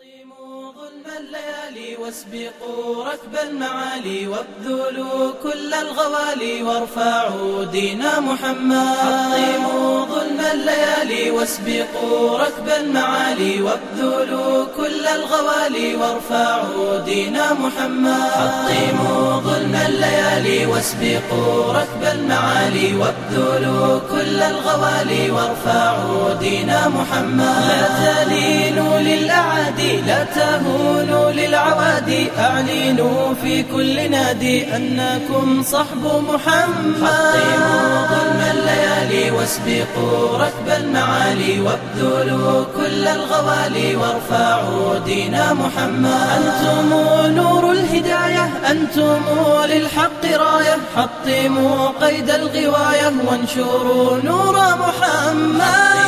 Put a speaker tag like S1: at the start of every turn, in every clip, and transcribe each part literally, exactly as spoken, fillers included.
S1: حطموا ظلم الليالي واسبقوا ركب المعالي وابذلوا كل الغوالي وارفعوا دين محمد. حطموا ظلم الليالي واسبقوا ركب المعالي وابذلوا كل الغوالي وارفعوا دين محمد. حطموا ظلم الليالي واسبقوا ركب المعالي وابذلوا كل الغوالي وارفعوا دين محمد. لا تلينوا للأعادي لا تهونوا للعوادي أعلنوا في كل نادي أنكم صحب محمد. حطموا ظلم الليالي واسبقوا ركب المعالي وابذلوا كل الغوالي وارفعوا دين محمد. أنتم نور الهداية أنتم للحق راية حطموا قيد الغواية وانشروا نور محمد.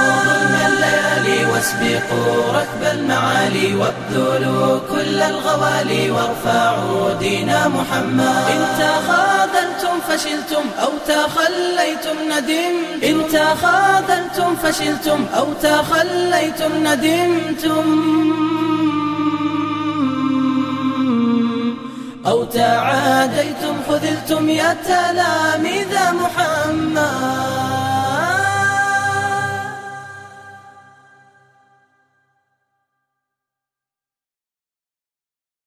S1: واسبقوا ركب المعالي وابذلوا كل الغوالي وارفعوا دين محمد. إن تخاذلتم فشلتم أو تخليتم ندمتم إن تخاذلتم فشلتم أو تخليتم ندمتم أو تعاديتم خذلتم يا تلاميذ محمد.